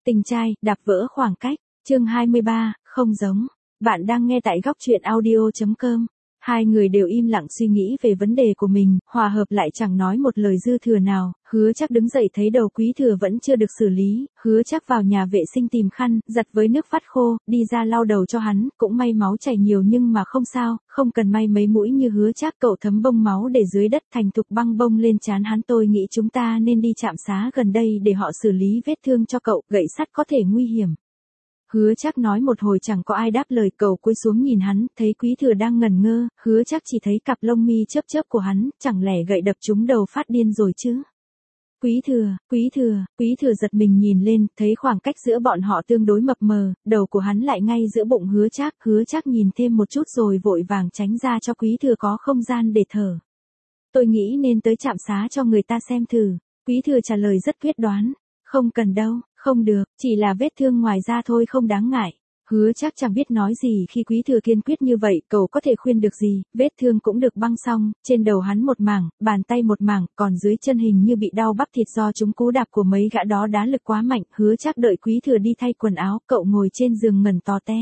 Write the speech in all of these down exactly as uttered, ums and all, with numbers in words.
Tình trai, đạp vỡ khoảng cách, chương hai mươi ba, không giống. Bạn đang nghe tại góc truyện audio chấm com. Hai người đều im lặng suy nghĩ về vấn đề của mình, hòa hợp lại chẳng nói một lời dư thừa nào. Hứa Trác đứng dậy thấy đầu Quý Thừa vẫn chưa được xử lý, Hứa Trác vào nhà vệ sinh tìm khăn, giặt với nước vắt khô, đi ra lau đầu cho hắn, cũng may máu chảy nhiều nhưng mà không sao, không cần may mấy mũi như Hứa Trác. Cậu thấm bông máu để dưới đất thành thục băng bông lên trán hắn. Tôi nghĩ chúng ta nên đi trạm xá gần đây để họ xử lý vết thương cho cậu, gậy sắt có thể nguy hiểm. Hứa Trác nói một hồi chẳng có ai đáp lời, cậu cúi xuống nhìn hắn, thấy Quý Thừa đang ngẩn ngơ, Hứa Trác chỉ thấy cặp lông mi chớp chớp của hắn, chẳng lẽ gậy đập trúng đầu phát điên rồi chứ? Quý Thừa, Quý Thừa, Quý Thừa giật mình nhìn lên, thấy khoảng cách giữa bọn họ tương đối mập mờ, đầu của hắn lại ngay giữa bụng Hứa Trác, Hứa Trác nhìn thêm một chút rồi vội vàng tránh ra cho Quý Thừa có không gian để thở. Tôi nghĩ nên tới trạm xá cho người ta xem thử. Quý Thừa trả lời rất quyết đoán. Không cần đâu, không được, chỉ là vết thương ngoài da thôi, không đáng ngại. Hứa Trác chẳng biết nói gì khi Quý Thừa kiên quyết như vậy, cậu có thể khuyên được gì, vết thương cũng được băng xong, trên đầu hắn một mảng, bàn tay một mảng, còn dưới chân hình như bị đau bắp thịt do chúng cú đạp của mấy gã đó đá lực quá mạnh. Hứa Trác đợi Quý Thừa đi thay quần áo, cậu ngồi trên giường ngẩn tò te.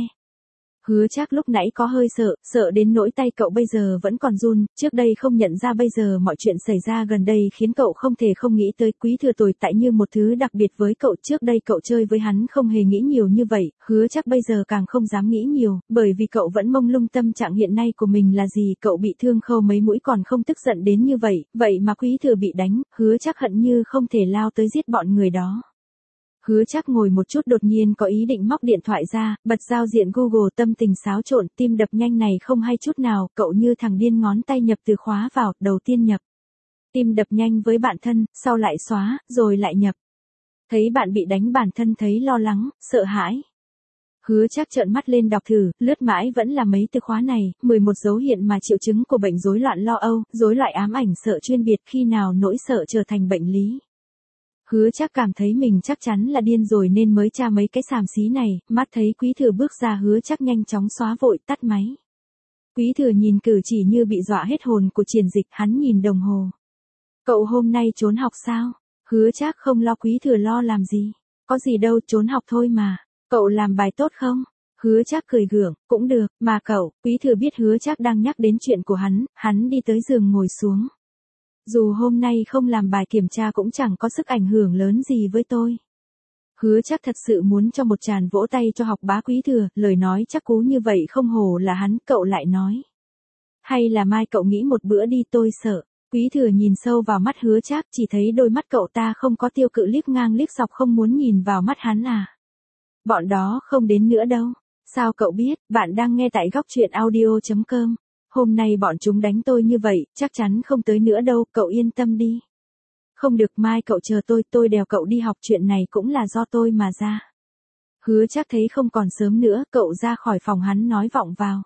Hứa Trác lúc nãy có hơi sợ, sợ đến nỗi tay cậu bây giờ vẫn còn run, trước đây không nhận ra bây giờ mọi chuyện xảy ra gần đây khiến cậu không thể không nghĩ tới. Quý Thừa tồn tại như một thứ đặc biệt với cậu, trước đây cậu chơi với hắn không hề nghĩ nhiều như vậy, Hứa Trác bây giờ càng không dám nghĩ nhiều, bởi vì cậu vẫn mông lung tâm trạng hiện nay của mình là gì, cậu bị thương khâu mấy mũi còn không tức giận đến như vậy, vậy mà Quý Thừa bị đánh, Hứa Trác hận như không thể lao tới giết bọn người đó. Hứa Trác ngồi một chút đột nhiên có ý định móc điện thoại ra, bật giao diện Google, tâm tình xáo trộn, tim đập nhanh này không hay chút nào, cậu như thằng điên ngón tay nhập từ khóa vào, đầu tiên nhập. Tim đập nhanh với bạn thân, sau lại xóa, rồi lại nhập. Thấy bạn bị đánh bản thân thấy lo lắng, sợ hãi. Hứa Trác trợn mắt lên đọc thử, lướt mãi vẫn là mấy từ khóa này, mười một dấu hiện mà triệu chứng của bệnh rối loạn lo âu, rối loạn ám ảnh sợ chuyên biệt, khi nào nỗi sợ trở thành bệnh lý. Hứa Trác cảm thấy mình chắc chắn là điên rồi nên mới tra mấy cái xàm xí này, mắt thấy Quý Thừa bước ra, Hứa Trác nhanh chóng xóa vội, tắt máy. Quý Thừa nhìn cử chỉ như bị dọa hết hồn của Triển Dịch, hắn nhìn đồng hồ. Cậu hôm nay trốn học sao? Hứa Trác không lo. Quý Thừa lo làm gì? Có gì đâu, trốn học thôi mà. Cậu làm bài tốt không? Hứa Trác cười gượng, cũng được, mà cậu. Quý Thừa biết Hứa Trác đang nhắc đến chuyện của hắn, hắn đi tới giường ngồi xuống. Dù hôm nay không làm bài kiểm tra cũng chẳng có sức ảnh hưởng lớn gì với tôi. Hứa Trác thật sự muốn cho một tràng vỗ tay cho học bá Quý Thừa, lời nói chắc cú như vậy không hổ là hắn. Cậu lại nói. Hay là mai cậu nghĩ một bữa đi, tôi sợ. Quý Thừa nhìn sâu vào mắt Hứa Trác, chỉ thấy đôi mắt cậu ta không có tiêu cự, liếc ngang liếc dọc, không muốn nhìn vào mắt hắn à. Bọn đó không đến nữa đâu. Sao cậu biết? Bạn đang nghe tại góc truyện audio chấm com. Hôm nay bọn chúng đánh tôi như vậy, chắc chắn không tới nữa đâu, cậu yên tâm đi. Không được, mai cậu chờ tôi, tôi đèo cậu đi học, chuyện này cũng là do tôi mà ra. Hứa Trác thấy không còn sớm nữa, cậu ra khỏi phòng, hắn nói vọng vào.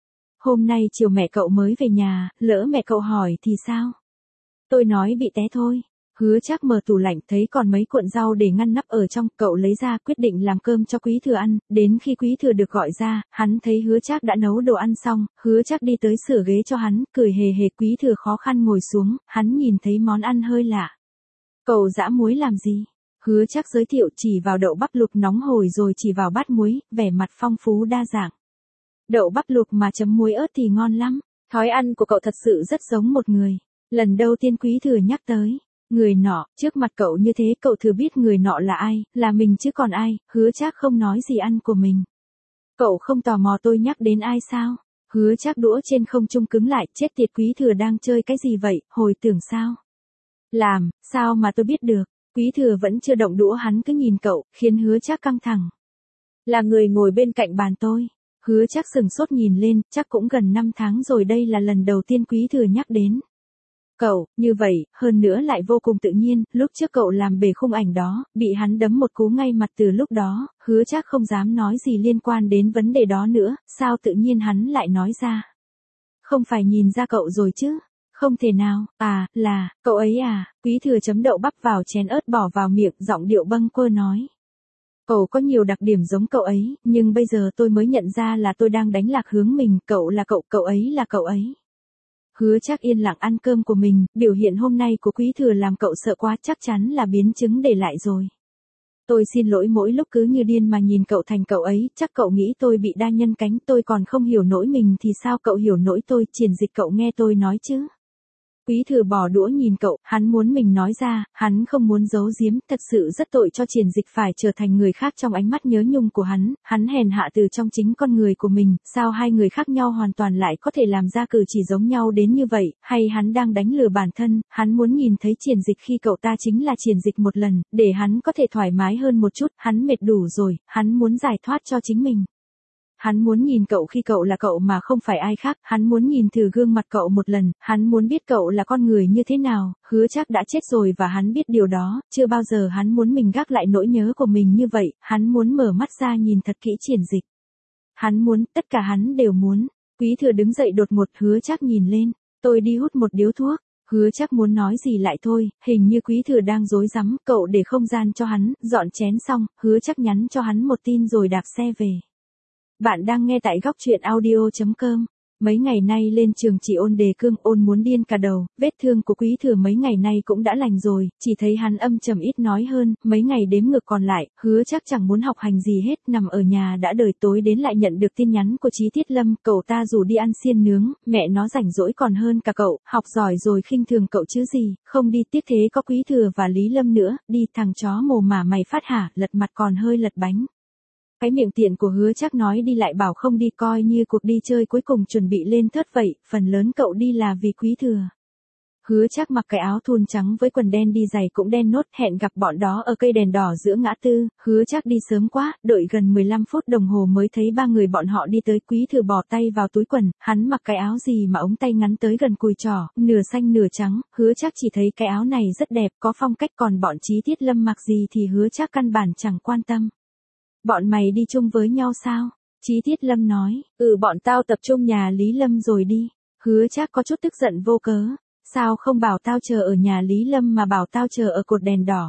Hôm nay chiều mẹ cậu mới về nhà, lỡ mẹ cậu hỏi thì sao? Tôi nói bị té thôi. Hứa Trác mở tủ lạnh, thấy còn mấy cuộn rau để ngăn nắp ở trong, cậu lấy ra, quyết định làm cơm cho Quý Thừa ăn. Đến khi Quý Thừa được gọi ra, hắn thấy Hứa Trác đã nấu đồ ăn xong, Hứa Trác đi tới sửa ghế cho hắn, cười hề hề. Quý Thừa khó khăn ngồi xuống, hắn nhìn thấy món ăn hơi lạ. Cậu giã muối làm gì? Hứa Trác giới thiệu, chỉ vào đậu bắp luộc nóng hổi rồi chỉ vào bát muối, vẻ mặt phong phú đa dạng. Đậu bắp luộc mà chấm muối ớt thì ngon lắm. Thói ăn của cậu thật sự rất giống một người. Lần đầu tiên Quý Thừa nhắc tới người nọ, trước mặt cậu như thế, cậu thừa biết người nọ là ai, là mình chứ còn ai. Hứa Trác không nói gì ăn của mình. Cậu không tò mò tôi nhắc đến ai sao? Hứa Trác đũa trên không trung cứng lại, chết tiệt, Quý Thừa đang chơi cái gì vậy, hồi tưởng sao? Làm, sao mà tôi biết được? Quý Thừa vẫn chưa động đũa, hắn cứ nhìn cậu, khiến Hứa Trác căng thẳng. Là người ngồi bên cạnh bàn tôi. Hứa Trác sừng sốt nhìn lên, chắc cũng gần năm tháng rồi, đây là lần đầu tiên Quý Thừa nhắc đến cậu, như vậy, hơn nữa lại vô cùng tự nhiên, lúc trước cậu làm bể khung ảnh đó, bị hắn đấm một cú ngay mặt, từ lúc đó, Hứa Trác không dám nói gì liên quan đến vấn đề đó nữa, sao tự nhiên hắn lại nói ra? Không phải nhìn ra cậu rồi chứ? Không thể nào, à, là, cậu ấy à? Quý Thừa chấm đậu bắp vào chén ớt bỏ vào miệng, giọng điệu bâng quơ nói. Cậu có nhiều đặc điểm giống cậu ấy, nhưng bây giờ tôi mới nhận ra là tôi đang đánh lạc hướng mình, cậu là cậu, cậu ấy là cậu ấy. Hứa Trác yên lặng ăn cơm của mình, biểu hiện hôm nay của Quý Thừa làm cậu sợ quá, chắc chắn là biến chứng để lại rồi. Tôi xin lỗi mỗi lúc cứ như điên mà nhìn cậu thành cậu ấy, chắc cậu nghĩ tôi bị đa nhân cánh, tôi còn không hiểu nỗi mình thì sao cậu hiểu nỗi tôi, Triển Dịch cậu nghe tôi nói chứ. Quý Thừa bỏ đũa nhìn cậu, hắn muốn mình nói ra, hắn không muốn giấu giếm, thật sự rất tội cho Triển Dịch phải trở thành người khác trong ánh mắt nhớ nhung của hắn, hắn hèn hạ từ trong chính con người của mình, sao hai người khác nhau hoàn toàn lại có thể làm ra cử chỉ giống nhau đến như vậy, hay hắn đang đánh lừa bản thân, hắn muốn nhìn thấy Triển Dịch khi cậu ta chính là Triển Dịch một lần, để hắn có thể thoải mái hơn một chút, hắn mệt đủ rồi, hắn muốn giải thoát cho chính mình. Hắn muốn nhìn cậu khi cậu là cậu mà không phải ai khác, hắn muốn nhìn thử gương mặt cậu một lần, hắn muốn biết cậu là con người như thế nào, Hứa Trác đã chết rồi và hắn biết điều đó, chưa bao giờ hắn muốn mình gác lại nỗi nhớ của mình như vậy, hắn muốn mở mắt ra nhìn thật kỹ Triển Dịch. Hắn muốn, tất cả hắn đều muốn. Quý Thừa đứng dậy đột ngột, Hứa Trác nhìn lên, tôi đi hút một điếu thuốc. Hứa Trác muốn nói gì lại thôi, hình như Quý Thừa đang rối rắm, cậu để không gian cho hắn, dọn chén xong, Hứa Trác nhắn cho hắn một tin rồi đạp xe về. Bạn đang nghe tại góc truyện audio chấm com. Mấy ngày nay lên trường chỉ ôn đề cương, ôn muốn điên cả đầu, vết thương của Quý Thừa mấy ngày nay cũng đã lành rồi, chỉ thấy hắn âm trầm ít nói hơn, mấy ngày đếm ngược còn lại, Hứa Trác chẳng muốn học hành gì hết, nằm ở nhà đã đời tối đến lại nhận được tin nhắn của Chí Tiết Lâm, cậu ta rủ đi ăn xiên nướng, mẹ nó rảnh rỗi còn hơn cả cậu, học giỏi rồi khinh thường cậu chứ gì, không đi tiếc thế có Quý Thừa và Lý Lâm nữa, đi thằng chó mồ mả mày phát hả, lật mặt còn hơi lật bánh. Cái miệng tiện của Hứa Trác nói đi lại bảo không đi, coi như cuộc đi chơi cuối cùng chuẩn bị lên thớt vậy, phần lớn cậu đi là vì Quý Thừa. Hứa Trác mặc cái áo thun trắng với quần đen, đi giày cũng đen nốt, hẹn gặp bọn đó ở cây đèn đỏ giữa ngã tư, Hứa Trác đi sớm quá, đợi gần mười lăm phút đồng hồ mới thấy ba người bọn họ đi tới. Quý Thừa bỏ tay vào túi quần, hắn mặc cái áo gì mà ống tay ngắn tới gần cùi trỏ, nửa xanh nửa trắng, Hứa Trác chỉ thấy cái áo này rất đẹp, có phong cách, còn bọn Chí Tiết Lâm mặc gì thì Hứa Trác căn bản chẳng quan tâm. Bọn mày đi chung với nhau sao? Chí Tiết Lâm nói, ừ bọn tao tập trung nhà Lý Lâm rồi đi. Hứa Trác có chút tức giận vô cớ, sao không bảo tao chờ ở nhà Lý Lâm mà bảo tao chờ ở cột đèn đỏ?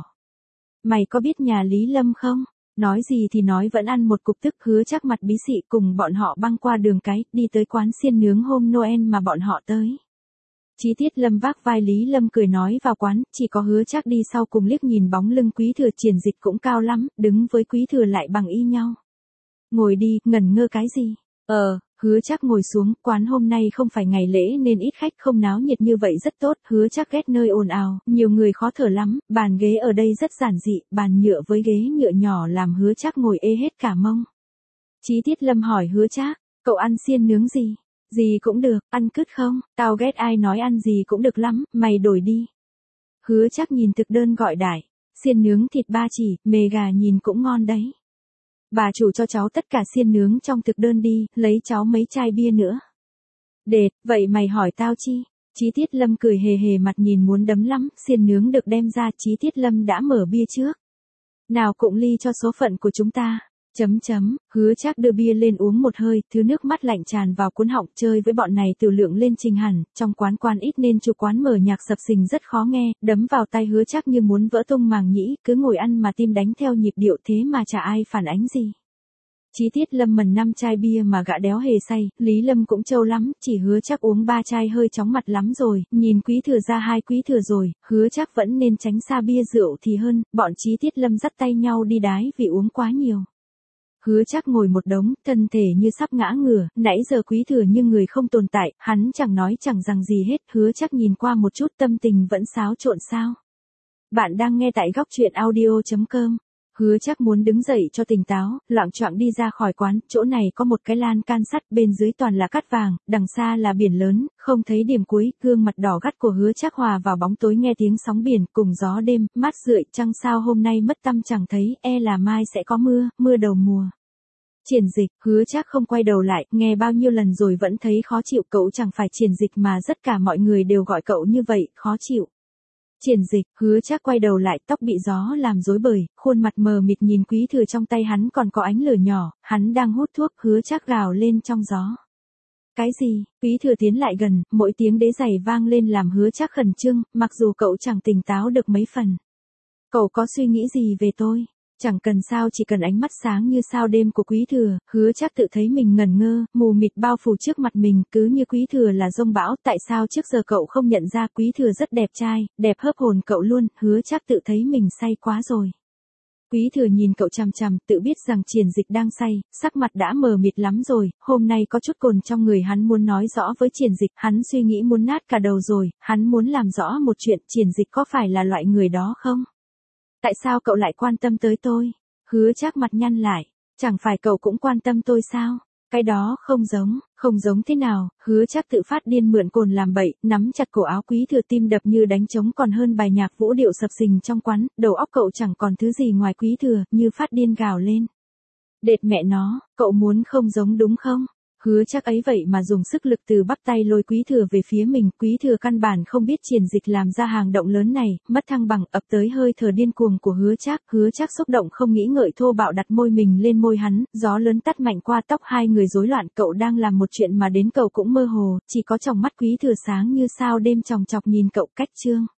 Mày có biết nhà Lý Lâm không? Nói gì thì nói vẫn ăn một cục tức. Hứa Trác mặt bí xị cùng bọn họ băng qua đường cái, đi tới quán xiên nướng hôm Noel mà bọn họ tới. Chí Tiết Lâm vác vai Lý Lâm cười nói vào quán, chỉ có Hứa Trác đi sau cùng liếc nhìn bóng lưng Quý Thừa. Triển Dịch cũng cao lắm, đứng với Quý Thừa lại bằng y nhau. Ngồi đi, ngẩn ngơ cái gì? Ờ, Hứa Trác ngồi xuống, quán hôm nay không phải ngày lễ nên ít khách, không náo nhiệt như vậy rất tốt. Hứa Trác ghét nơi ồn ào, nhiều người khó thở lắm, bàn ghế ở đây rất giản dị, bàn nhựa với ghế nhựa nhỏ làm Hứa Trác ngồi ê hết cả mông. Chí Tiết Lâm hỏi Hứa Trác, cậu ăn xiên nướng gì? Gì cũng được, ăn cứt không? Tao ghét ai nói ăn gì cũng được lắm, mày đổi đi. Hứa Trác nhìn thực đơn gọi đại, xiên nướng thịt ba chỉ, mề gà nhìn cũng ngon đấy. Bà chủ cho cháu tất cả xiên nướng trong thực đơn đi, lấy cháu mấy chai bia nữa. Đệt, vậy mày hỏi tao chi? Chí Tiết Lâm cười hề hề, mặt nhìn muốn đấm lắm, xiên nướng được đem ra, Chí Tiết Lâm đã mở bia trước. Nào cụng ly cho số phận của chúng ta. Chấm chấm, Hứa Trác đưa bia lên uống một hơi, thứ nước mắt lạnh tràn vào cuốn họng. Chơi với bọn này tiểu lượng lên trình hẳn, trong quán quan ít nên chủ quán mở nhạc sập sình rất khó nghe, đấm vào tay Hứa Trác như muốn vỡ tung màng nhĩ, cứ ngồi ăn mà tim đánh theo nhịp điệu, thế mà chả ai phản ánh gì. Chí Tiết Lâm mần năm chai bia mà gã đéo hề say, Lý Lâm cũng trâu lắm, chỉ Hứa Trác uống ba chai hơi chóng mặt lắm rồi, nhìn Quý Thừa ra hai Quý Thừa rồi, Hứa Trác vẫn nên tránh xa bia rượu thì hơn. Bọn Chí Tiết Lâm dắt tay nhau đi đái vì uống quá nhiều. Hứa Trác ngồi một đống, thân thể như sắp ngã ngửa, nãy giờ Quý Thừa như người không tồn tại, hắn chẳng nói chẳng rằng gì hết. Hứa Trác nhìn qua một chút, tâm tình vẫn xáo trộn sao. Bạn đang nghe tại góc truyện audio chấm com. Hứa Trác muốn đứng dậy cho tỉnh táo, loạng choạng đi ra khỏi quán, chỗ này có một cái lan can sắt, bên dưới toàn là cát vàng, đằng xa là biển lớn, không thấy điểm cuối. Gương mặt đỏ gắt của Hứa Trác hòa vào bóng tối, nghe tiếng sóng biển cùng gió đêm, mát rượi, trăng sao hôm nay mất tăm chẳng thấy, e là mai sẽ có mưa, mưa đầu mùa. Triển Dịch, Hứa Trác không quay đầu lại, nghe bao nhiêu lần rồi vẫn thấy khó chịu, cậu chẳng phải Triển Dịch mà tất cả mọi người đều gọi cậu như vậy, khó chịu. Triển Dịch, Hứa Trác quay đầu lại, tóc bị gió làm rối bời, khuôn mặt mờ mịt nhìn Quý Thừa, trong tay hắn còn có ánh lửa nhỏ, hắn đang hút thuốc. Hứa Trác gào lên trong gió. Cái gì? Quý Thừa tiến lại gần, mỗi tiếng đế giày vang lên làm Hứa Trác khẩn trương, mặc dù cậu chẳng tỉnh táo được mấy phần. Cậu có suy nghĩ gì về tôi? Chẳng cần sao, chỉ cần ánh mắt sáng như sao đêm của Quý Thừa. Hứa Trác tự thấy mình ngẩn ngơ, mù mịt bao phủ trước mặt mình, cứ như Quý Thừa là giông bão, tại sao trước giờ cậu không nhận ra Quý Thừa rất đẹp trai, đẹp hớp hồn cậu luôn. Hứa Trác tự thấy mình say quá rồi. Quý Thừa nhìn cậu chằm chằm, tự biết rằng Triển Dịch đang say, sắc mặt đã mờ mịt lắm rồi, hôm nay có chút cồn trong người, hắn muốn nói rõ với Triển Dịch, hắn suy nghĩ muốn nát cả đầu rồi, hắn muốn làm rõ một chuyện, Triển Dịch có phải là loại người đó không? Tại sao cậu lại quan tâm tới tôi? Hứa Trác mặt nhăn lại, chẳng phải cậu cũng quan tâm tôi sao? Cái đó không giống, không giống thế nào? Hứa Trác tự phát điên mượn cồn làm bậy, nắm chặt cổ áo Quý Thừa, tim đập như đánh trống, còn hơn bài nhạc vũ điệu sập sình trong quán, đầu óc cậu chẳng còn thứ gì ngoài Quý Thừa, như phát điên gào lên. Đệt mẹ nó, cậu muốn không giống đúng không? Hứa Trác ấy vậy mà dùng sức lực từ bắp tay lôi Quý Thừa về phía mình, Quý Thừa căn bản không biết Triển Dịch làm ra hàng động lớn này, mất thăng bằng, ập tới hơi thở điên cuồng của Hứa Trác, Hứa Trác xúc động không nghĩ ngợi thô bạo đặt môi mình lên môi hắn, gió lớn tắt mạnh qua tóc hai người rối loạn, cậu đang làm một chuyện mà đến cậu cũng mơ hồ, chỉ có tròng mắt Quý Thừa sáng như sao đêm chòng chọc nhìn cậu. Cách chương